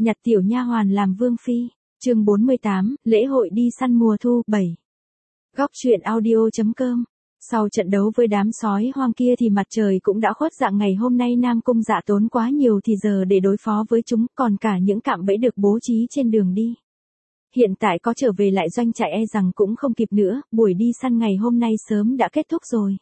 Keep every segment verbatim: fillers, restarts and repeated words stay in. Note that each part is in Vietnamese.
Nhặt tiểu nha hoàn làm vương phi. Chương bốn mươi tám, lễ hội đi săn mùa thu. bảy. Góc truyện audio chấm com. Sau trận đấu với đám sói hoang kia thì mặt trời cũng đã khuất dạng. Ngày hôm nay Nam Cung Dạ tốn quá nhiều thì giờ để đối phó với chúng, còn cả những cạm bẫy được bố trí trên đường đi. Hiện tại có trở về lại doanh trại e rằng cũng không kịp nữa, buổi đi săn ngày hôm nay sớm đã kết thúc rồi.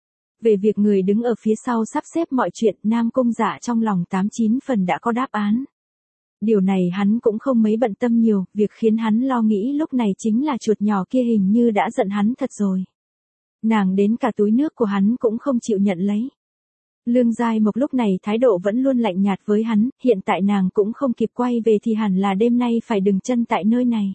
Về việc người đứng ở phía sau sắp xếp mọi chuyện, Nam Cung Dạ trong lòng tám chín phần đã có đáp án. Điều này hắn cũng không mấy bận tâm nhiều, việc khiến hắn lo nghĩ lúc này chính là chuột nhỏ kia hình như đã giận hắn thật rồi. Nàng đến cả túi nước của hắn cũng không chịu nhận lấy. Lương Giai Mộc lúc này thái độ vẫn luôn lạnh nhạt với hắn, hiện tại nàng cũng không kịp quay về thì hẳn là đêm nay phải dừng chân tại nơi này.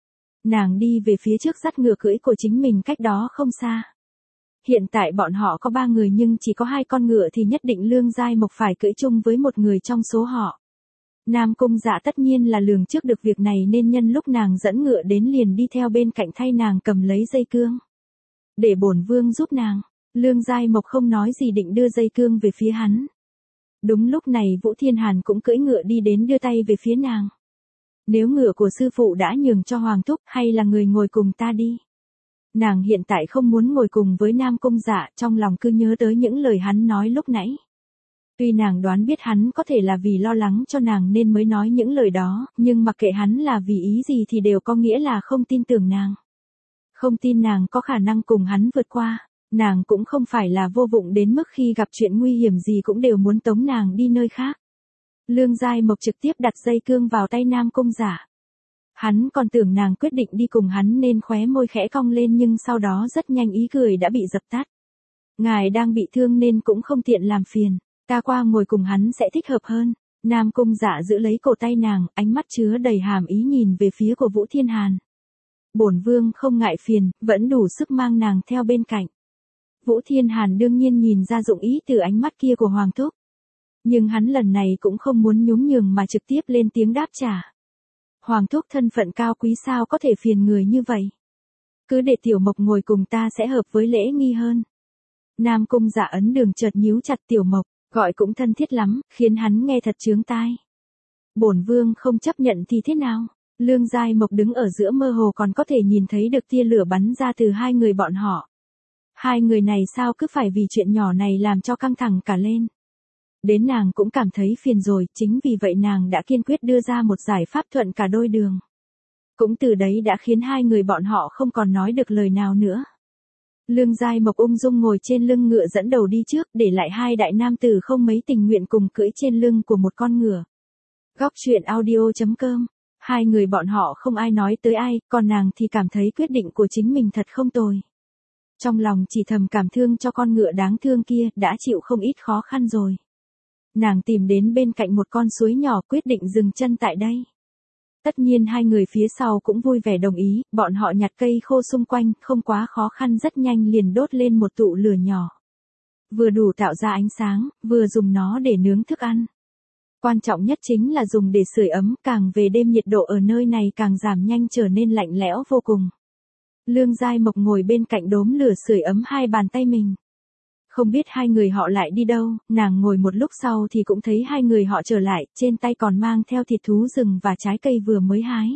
Nàng đi về phía trước dắt ngựa cưỡi của chính mình cách đó không xa. Hiện tại bọn họ có ba người nhưng chỉ có hai con ngựa thì nhất định Lương Giai Mộc phải cưỡi chung với một người trong số họ. Nam Cung Dạ tất nhiên là lường trước được việc này nên nhân lúc nàng dẫn ngựa đến liền đi theo bên cạnh thay nàng cầm lấy dây cương. Để bổn vương giúp nàng. Lương Giai Mộc không nói gì định đưa dây cương về phía hắn. Đúng lúc này Vũ Thiên Hàn cũng cưỡi ngựa đi đến đưa tay về phía nàng. Nếu ngựa của sư phụ đã nhường cho Hoàng Thúc, hay là người ngồi cùng ta đi. Nàng hiện tại không muốn ngồi cùng với Nam Cung Dạ, trong lòng cứ nhớ tới những lời hắn nói lúc nãy. Tuy nàng đoán biết hắn có thể là vì lo lắng cho nàng nên mới nói những lời đó, nhưng mặc kệ hắn là vì ý gì thì đều có nghĩa là không tin tưởng nàng. Không tin nàng có khả năng cùng hắn vượt qua, nàng cũng không phải là vô vụng đến mức khi gặp chuyện nguy hiểm gì cũng đều muốn tống nàng đi nơi khác. Lương Giai Mộc trực tiếp đặt dây cương vào tay Nam Cung Dạ. Hắn còn tưởng nàng quyết định đi cùng hắn nên khóe môi khẽ cong lên nhưng sau đó rất nhanh ý cười đã bị dập tắt. Ngài đang bị thương nên cũng không tiện làm phiền. Ta qua ngồi cùng hắn sẽ thích hợp hơn. Nam Cung Dạ giữ lấy cổ tay nàng, ánh mắt chứa đầy hàm ý nhìn về phía của Vũ Thiên Hàn. Bổn vương không ngại phiền, vẫn đủ sức mang nàng theo bên cạnh. Vũ Thiên Hàn đương nhiên nhìn ra dụng ý từ ánh mắt kia của Hoàng Thúc. Nhưng hắn lần này cũng không muốn nhún nhường mà trực tiếp lên tiếng đáp trả. Hoàng Thúc thân phận cao quý sao có thể phiền người như vậy. Cứ để Tiểu Mộc ngồi cùng ta sẽ hợp với lễ nghi hơn. Nam Cung Dạ ấn đường chợt nhíu chặt Tiểu Mộc. Gọi cũng thân thiết lắm, khiến hắn nghe thật chướng tai. Bổn vương không chấp nhận thì thế nào? Lương Giai Mộc đứng ở giữa mơ hồ còn có thể nhìn thấy được tia lửa bắn ra từ hai người bọn họ. Hai người này sao cứ phải vì chuyện nhỏ này làm cho căng thẳng cả lên. Đến nàng cũng cảm thấy phiền rồi, chính vì vậy nàng đã kiên quyết đưa ra một giải pháp thuận cả đôi đường. Cũng từ đấy đã khiến hai người bọn họ không còn nói được lời nào nữa. Lương Giai Mộc ung dung ngồi trên lưng ngựa dẫn đầu đi trước, để lại hai đại nam tử không mấy tình nguyện cùng cưỡi trên lưng của một con ngựa. Góc truyện audio chấm com. Hai người bọn họ không ai nói tới ai, còn nàng thì cảm thấy quyết định của chính mình thật không tồi. Trong lòng chỉ thầm cảm thương cho con ngựa đáng thương kia, đã chịu không ít khó khăn rồi. Nàng tìm đến bên cạnh một con suối nhỏ quyết định dừng chân tại đây. Tất nhiên hai người phía sau cũng vui vẻ đồng ý, bọn họ nhặt cây khô xung quanh, không quá khó khăn rất nhanh liền đốt lên một tụ lửa nhỏ. Vừa đủ tạo ra ánh sáng, vừa dùng nó để nướng thức ăn. Quan trọng nhất chính là dùng để sưởi ấm, càng về đêm nhiệt độ ở nơi này càng giảm nhanh trở nên lạnh lẽo vô cùng. Lương Giai Mộc ngồi bên cạnh đốm lửa sưởi ấm hai bàn tay mình. Không biết hai người họ lại đi đâu, nàng ngồi một lúc sau thì cũng thấy hai người họ trở lại, trên tay còn mang theo thịt thú rừng và trái cây vừa mới hái.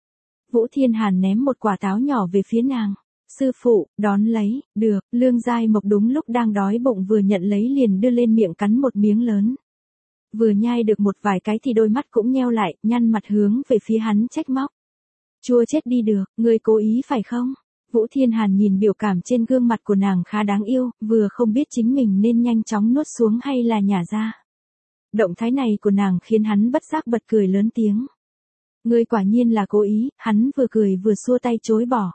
Vũ Thiên Hàn ném một quả táo nhỏ về phía nàng. Sư phụ, đón lấy, được, Lương Giai Mộc đúng lúc đang đói bụng vừa nhận lấy liền đưa lên miệng cắn một miếng lớn. Vừa nhai được một vài cái thì đôi mắt cũng nheo lại, nhăn mặt hướng về phía hắn trách móc. Chua chết đi được, ngươi cố ý phải không? Vũ Thiên Hàn nhìn biểu cảm trên gương mặt của nàng khá đáng yêu, vừa không biết chính mình nên nhanh chóng nuốt xuống hay là nhả ra. Động thái này của nàng khiến hắn bất giác bật cười lớn tiếng. Ngươi quả nhiên là cố ý, hắn vừa cười vừa xua tay chối bỏ.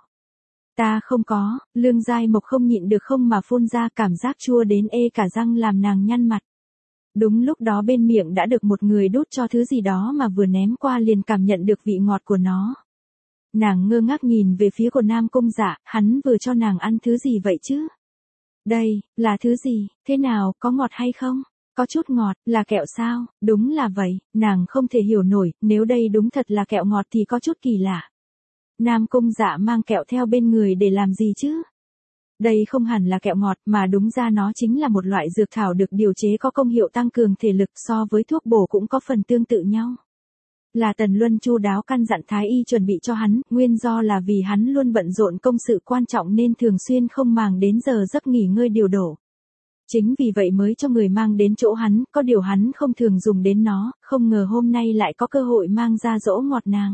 Ta không có, Lương Giai Mộc không nhịn được không mà phun ra, cảm giác chua đến ê cả răng làm nàng nhăn mặt. Đúng lúc đó bên miệng đã được một người đút cho thứ gì đó mà vừa ném qua liền cảm nhận được vị ngọt của nó. Nàng ngơ ngác nhìn về phía của Nam Cung Dạ, hắn vừa cho nàng ăn thứ gì vậy chứ? Đây, là thứ gì, thế nào, có ngọt hay không? Có chút ngọt, là kẹo sao? Đúng là vậy, nàng không thể hiểu nổi, nếu đây đúng thật là kẹo ngọt thì có chút kỳ lạ. Nam Cung Dạ mang kẹo theo bên người để làm gì chứ? Đây không hẳn là kẹo ngọt mà đúng ra nó chính là một loại dược thảo được điều chế có công hiệu tăng cường thể lực, so với thuốc bổ cũng có phần tương tự nhau. Là Tần Luân chu đáo căn dặn thái y chuẩn bị cho hắn, nguyên do là vì hắn luôn bận rộn công sự quan trọng nên thường xuyên không màng đến giờ giấc nghỉ ngơi điều độ. Chính vì vậy mới cho người mang đến chỗ hắn, có điều hắn không thường dùng đến nó, không ngờ hôm nay lại có cơ hội mang ra dỗ ngọt nàng.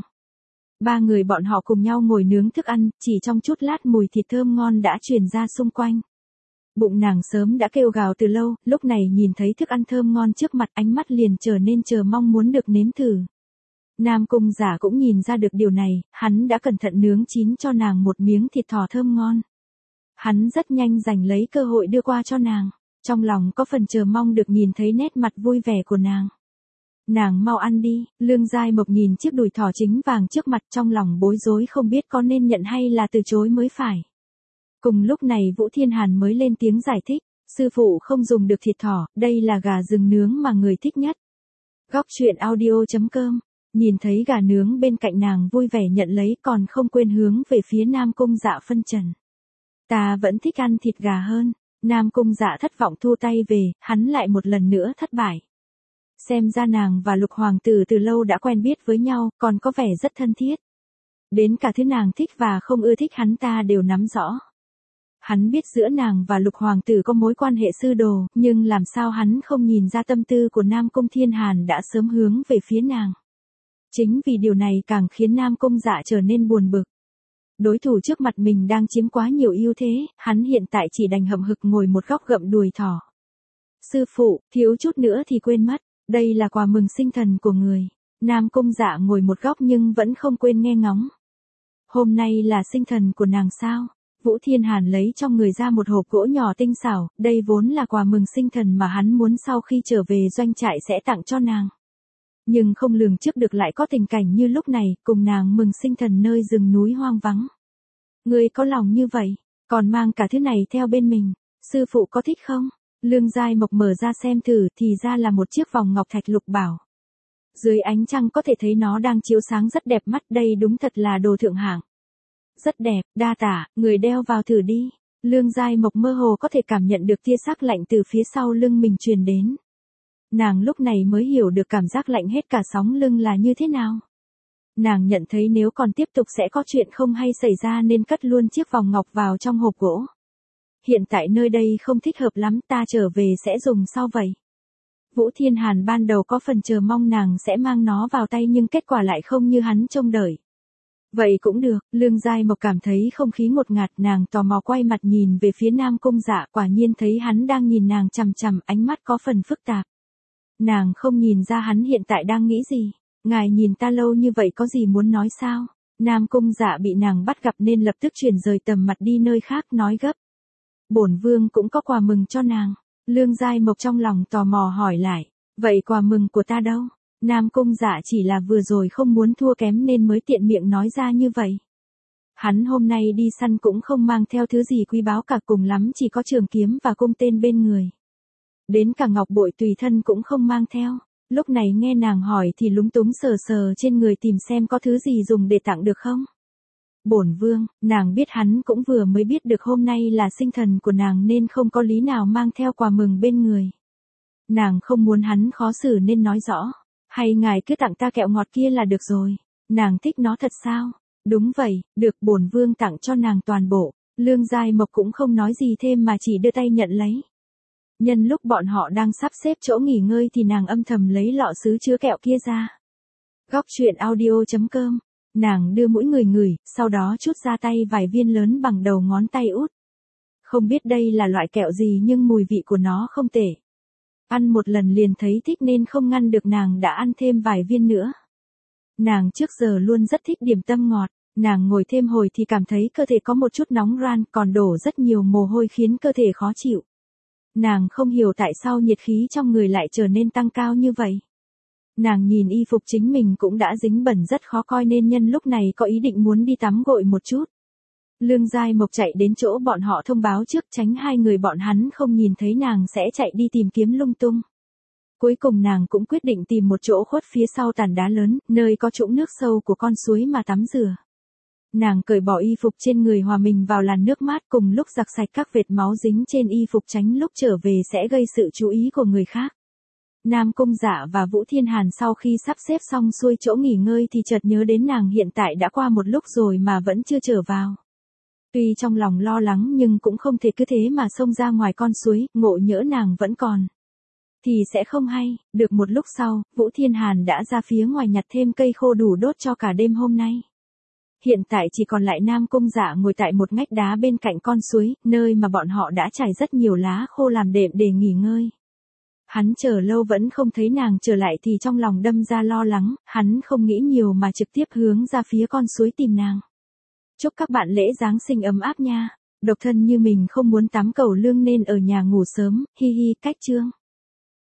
Ba người bọn họ cùng nhau ngồi nướng thức ăn, chỉ trong chút lát mùi thịt thơm ngon đã truyền ra xung quanh. Bụng nàng sớm đã kêu gào từ lâu, lúc này nhìn thấy thức ăn thơm ngon trước mặt ánh mắt liền trở nên chờ mong muốn được nếm thử. Nam Cung Giả cũng nhìn ra được điều này, hắn đã cẩn thận nướng chín cho nàng một miếng thịt thỏ thơm ngon. Hắn rất nhanh giành lấy cơ hội đưa qua cho nàng, trong lòng có phần chờ mong được nhìn thấy nét mặt vui vẻ của nàng. Nàng mau ăn đi, Lương Giai Mộc nhìn chiếc đùi thỏ chính vàng trước mặt trong lòng bối rối không biết có nên nhận hay là từ chối mới phải. Cùng lúc này Vũ Thiên Hàn mới lên tiếng giải thích, sư phụ không dùng được thịt thỏ, đây là gà rừng nướng mà người thích nhất. Góc truyện audio chấm com, nhìn thấy gà nướng bên cạnh nàng vui vẻ nhận lấy còn không quên hướng về phía Nam Cung Dạ phân trần. Ta vẫn thích ăn thịt gà hơn, Nam Cung Dạ thất vọng thu tay về, hắn lại một lần nữa thất bại. Xem ra nàng và Lục Hoàng tử từ lâu đã quen biết với nhau, còn có vẻ rất thân thiết. Đến cả thứ nàng thích và không ưa thích hắn ta đều nắm rõ. Hắn biết giữa nàng và Lục Hoàng tử có mối quan hệ sư đồ, nhưng làm sao hắn không nhìn ra tâm tư của Nam Cung Thiên Hàn đã sớm hướng về phía nàng. Chính vì điều này càng khiến Nam Cung Dạ trở nên buồn bực. Đối thủ trước mặt mình đang chiếm quá nhiều ưu thế, hắn hiện tại chỉ đành hậm hực ngồi một góc gặm đùi thỏ. Sư phụ, thiếu chút nữa thì quên mất, đây là quà mừng sinh thần của người. Nam Cung Dạ ngồi một góc nhưng vẫn không quên nghe ngóng. Hôm nay là sinh thần của nàng sao? Vũ Thiên Hàn lấy trong người ra một hộp gỗ nhỏ tinh xảo, đây vốn là quà mừng sinh thần mà hắn muốn sau khi trở về doanh trại sẽ tặng cho nàng. Nhưng không lường trước được lại có tình cảnh như lúc này, cùng nàng mừng sinh thần nơi rừng núi hoang vắng. Ngươi có lòng như vậy, còn mang cả thứ này theo bên mình, sư phụ có thích không? Lương Giai Mộc mở ra xem thử thì ra là một chiếc vòng ngọc thạch lục bảo. Dưới ánh trăng có thể thấy nó đang chiếu sáng rất đẹp mắt, đây đúng thật là đồ thượng hạng. Rất đẹp, đa tả, người đeo vào thử đi. Lương Giai Mộc mơ hồ có thể cảm nhận được tia sắc lạnh từ phía sau lưng mình truyền đến. Nàng lúc này mới hiểu được cảm giác lạnh hết cả sóng lưng là như thế nào. Nàng nhận thấy nếu còn tiếp tục sẽ có chuyện không hay xảy ra nên cất luôn chiếc vòng ngọc vào trong hộp gỗ. Hiện tại nơi đây không thích hợp lắm, ta trở về sẽ dùng sau vậy. Vũ Thiên Hàn ban đầu có phần chờ mong nàng sẽ mang nó vào tay nhưng kết quả lại không như hắn trông đợi. Vậy cũng được, Lương Giai Mộc cảm thấy không khí ngột ngạt, nàng tò mò quay mặt nhìn về phía Nam Cung Dạ, quả nhiên thấy hắn đang nhìn nàng chằm chằm, ánh mắt có phần phức tạp. Nàng không nhìn ra hắn hiện tại đang nghĩ gì. Ngài nhìn ta lâu như vậy có gì muốn nói sao? Nam Cung Dạ bị nàng bắt gặp nên lập tức chuyển rời tầm mặt đi nơi khác nói gấp. Bổn vương cũng có quà mừng cho nàng. Lương Giai Mộc trong lòng tò mò hỏi lại. Vậy quà mừng của ta đâu? Nam Cung Dạ chỉ là vừa rồi không muốn thua kém nên mới tiện miệng nói ra như vậy. Hắn hôm nay đi săn cũng không mang theo thứ gì quý báu cả, cùng lắm chỉ có trường kiếm và cung tên bên người. Đến cả ngọc bội tùy thân cũng không mang theo. Lúc này nghe nàng hỏi thì lúng túng sờ sờ trên người tìm xem có thứ gì dùng để tặng được không. Bổn vương, nàng biết hắn cũng vừa mới biết được hôm nay là sinh thần của nàng nên không có lý nào mang theo quà mừng bên người. Nàng không muốn hắn khó xử nên nói rõ. Hay ngài cứ tặng ta kẹo ngọt kia là được rồi. Nàng thích nó thật sao? Đúng vậy, được, bổn vương tặng cho nàng toàn bộ. Lương Giai Mộc cũng không nói gì thêm mà chỉ đưa tay nhận lấy. Nhân lúc bọn họ đang sắp xếp chỗ nghỉ ngơi thì nàng âm thầm lấy lọ sứ chứa kẹo kia ra. Góc truyện audio chấm com, nàng đưa mỗi người ngửi, sau đó trút ra tay vài viên lớn bằng đầu ngón tay út. Không biết đây là loại kẹo gì nhưng mùi vị của nó không tệ. Ăn một lần liền thấy thích nên không ngăn được, nàng đã ăn thêm vài viên nữa. Nàng trước giờ luôn rất thích điểm tâm ngọt, nàng ngồi thêm hồi thì cảm thấy cơ thể có một chút nóng ran, còn đổ rất nhiều mồ hôi khiến cơ thể khó chịu. Nàng không hiểu tại sao nhiệt khí trong người lại trở nên tăng cao như vậy. Nàng nhìn y phục chính mình cũng đã dính bẩn rất khó coi nên nhân lúc này có ý định muốn đi tắm gội một chút. Lương Giai Mộc chạy đến chỗ bọn họ thông báo trước, tránh hai người bọn hắn không nhìn thấy nàng sẽ chạy đi tìm kiếm lung tung. Cuối cùng nàng cũng quyết định tìm một chỗ khuất phía sau tảng đá lớn, nơi có trũng nước sâu của con suối mà tắm rửa. Nàng cởi bỏ y phục trên người hòa mình vào làn nước mát, cùng lúc giặt sạch các vệt máu dính trên y phục tránh lúc trở về sẽ gây sự chú ý của người khác. Nam Cung Dạ và Vũ Thiên Hàn sau khi sắp xếp xong xuôi chỗ nghỉ ngơi thì chợt nhớ đến nàng hiện tại đã qua một lúc rồi mà vẫn chưa trở vào. Tuy trong lòng lo lắng nhưng cũng không thể cứ thế mà xông ra ngoài con suối, ngộ nhỡ nàng vẫn còn thì sẽ không hay. Được một lúc sau, Vũ Thiên Hàn đã ra phía ngoài nhặt thêm cây khô đủ đốt cho cả đêm hôm nay. Hiện tại chỉ còn lại Nam Cung Dạ ngồi tại một ngách đá bên cạnh con suối, nơi mà bọn họ đã trải rất nhiều lá khô làm đệm để nghỉ ngơi. Hắn chờ lâu vẫn không thấy nàng trở lại thì trong lòng đâm ra lo lắng, hắn không nghĩ nhiều mà trực tiếp hướng ra phía con suối tìm nàng. Chúc các bạn lễ Giáng sinh ấm áp nha. Độc thân như mình không muốn tắm cầu lương nên ở nhà ngủ sớm, hi hi, cách chương.